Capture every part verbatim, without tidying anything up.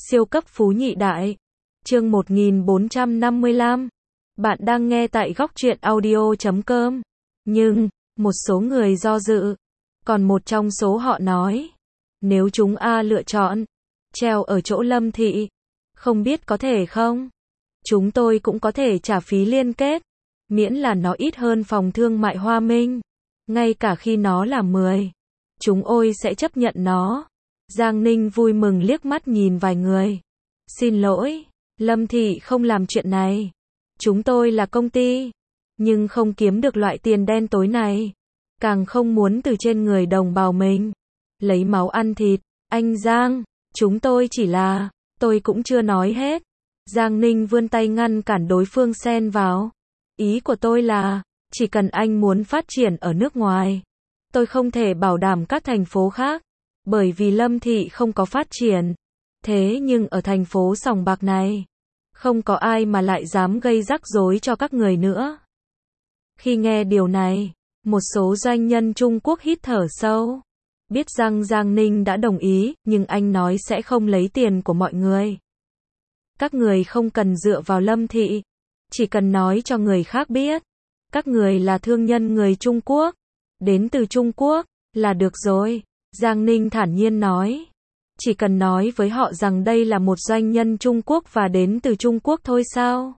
Siêu cấp phú nhị đại. Chương một nghìn bốn trăm năm mươi lăm. Bạn đang nghe tại góc truyện audio chấm com. Nhưng, một số người do dự. Còn một trong số họ nói, nếu chúng A lựa chọn treo ở chỗ Lâm Thị, không biết có thể không? Chúng tôi cũng có thể trả phí liên kết, miễn là nó ít hơn phòng thương mại Hoa Minh. Ngay cả khi nó là mười, chúng tôi sẽ chấp nhận nó. Giang Ninh vui mừng liếc mắt nhìn vài người. Xin lỗi, Lâm Thị không làm chuyện này. Chúng tôi là công ty, nhưng không kiếm được loại tiền đen tối này. Càng không muốn từ trên người đồng bào mình lấy máu ăn thịt. Anh Giang, chúng tôi chỉ là, tôi cũng chưa nói hết. Giang Ninh vươn tay ngăn cản đối phương xen vào. Ý của tôi là, chỉ cần anh muốn phát triển ở nước ngoài, tôi không thể bảo đảm các thành phố khác, bởi vì Lâm Thị không có phát triển. Thế nhưng ở thành phố sòng bạc này, không có ai mà lại dám gây rắc rối cho các người nữa. Khi nghe điều này, một số doanh nhân Trung Quốc hít thở sâu. Biết rằng Giang Ninh đã đồng ý, nhưng anh nói sẽ không lấy tiền của mọi người. Các người không cần dựa vào Lâm Thị, chỉ cần nói cho người khác biết, các người là thương nhân người Trung Quốc, đến từ Trung Quốc, là được rồi. Giang Ninh thản nhiên nói, chỉ cần nói với họ rằng đây là một doanh nhân Trung Quốc và đến từ Trung Quốc thôi sao?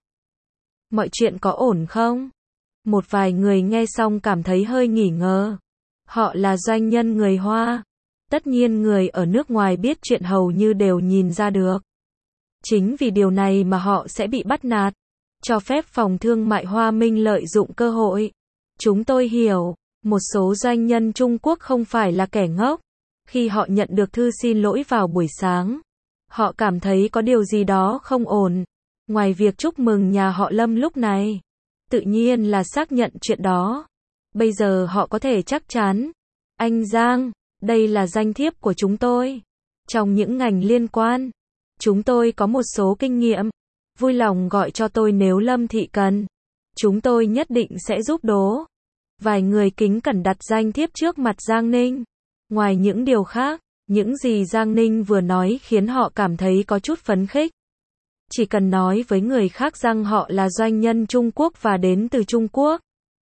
Mọi chuyện có ổn không? Một vài người nghe xong cảm thấy hơi nghi ngờ. Họ là doanh nhân người Hoa. Tất nhiên người ở nước ngoài biết chuyện hầu như đều nhìn ra được. Chính vì điều này mà họ sẽ bị bắt nạt, cho phép phòng thương mại Hoa Minh lợi dụng cơ hội. Chúng tôi hiểu, một số doanh nhân Trung Quốc không phải là kẻ ngốc. Khi họ nhận được thư xin lỗi vào buổi sáng, họ cảm thấy có điều gì đó không ổn. Ngoài việc chúc mừng nhà họ Lâm lúc này, tự nhiên là xác nhận chuyện đó. Bây giờ họ có thể chắc chắn. Anh Giang, đây là danh thiếp của chúng tôi. Trong những ngành liên quan, chúng tôi có một số kinh nghiệm. Vui lòng gọi cho tôi nếu Lâm Thị cần. Chúng tôi nhất định sẽ giúp đỡ. Vài người kính cẩn đặt danh thiếp trước mặt Giang Ninh. Ngoài những điều khác, những gì Giang Ninh vừa nói khiến họ cảm thấy có chút phấn khích. Chỉ cần nói với người khác rằng họ là doanh nhân Trung Quốc và đến từ Trung Quốc,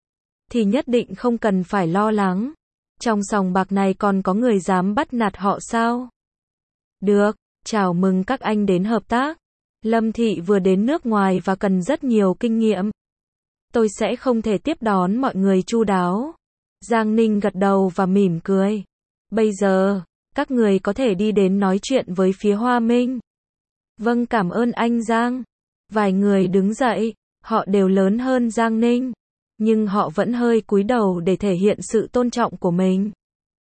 thì nhất định không cần phải lo lắng. Trong sòng bạc này còn có người dám bắt nạt họ sao? Được, chào mừng các anh đến hợp tác. Lâm Thị vừa đến nước ngoài và cần rất nhiều kinh nghiệm. Tôi sẽ không thể tiếp đón mọi người chu đáo. Giang Ninh gật đầu và mỉm cười. Bây giờ, các người có thể đi đến nói chuyện với phía Hoa Minh. Vâng, cảm ơn anh Giang. Vài người đứng dậy, họ đều lớn hơn Giang Ninh, nhưng họ vẫn hơi cúi đầu để thể hiện sự tôn trọng của mình.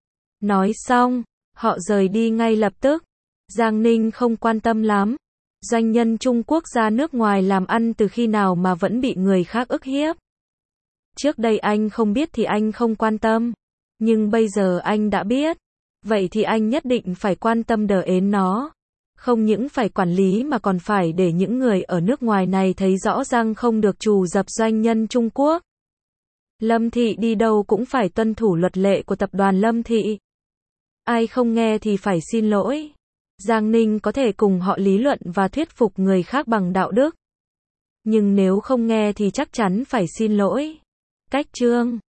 Nói xong, họ rời đi ngay lập tức. Giang Ninh không quan tâm lắm. Doanh nhân Trung Quốc ra nước ngoài làm ăn từ khi nào mà vẫn bị người khác ức hiếp. Trước đây anh không biết thì anh không quan tâm. Nhưng bây giờ anh đã biết. Vậy thì anh nhất định phải quan tâm đờ ến nó. Không những phải quản lý mà còn phải để những người ở nước ngoài này thấy rõ ràng không được trù dập doanh nhân Trung Quốc. Lâm Thị đi đâu cũng phải tuân thủ luật lệ của tập đoàn Lâm Thị. Ai không nghe thì phải xin lỗi. Giang Ninh có thể cùng họ lý luận và thuyết phục người khác bằng đạo đức. Nhưng nếu không nghe thì chắc chắn phải xin lỗi. Cách chương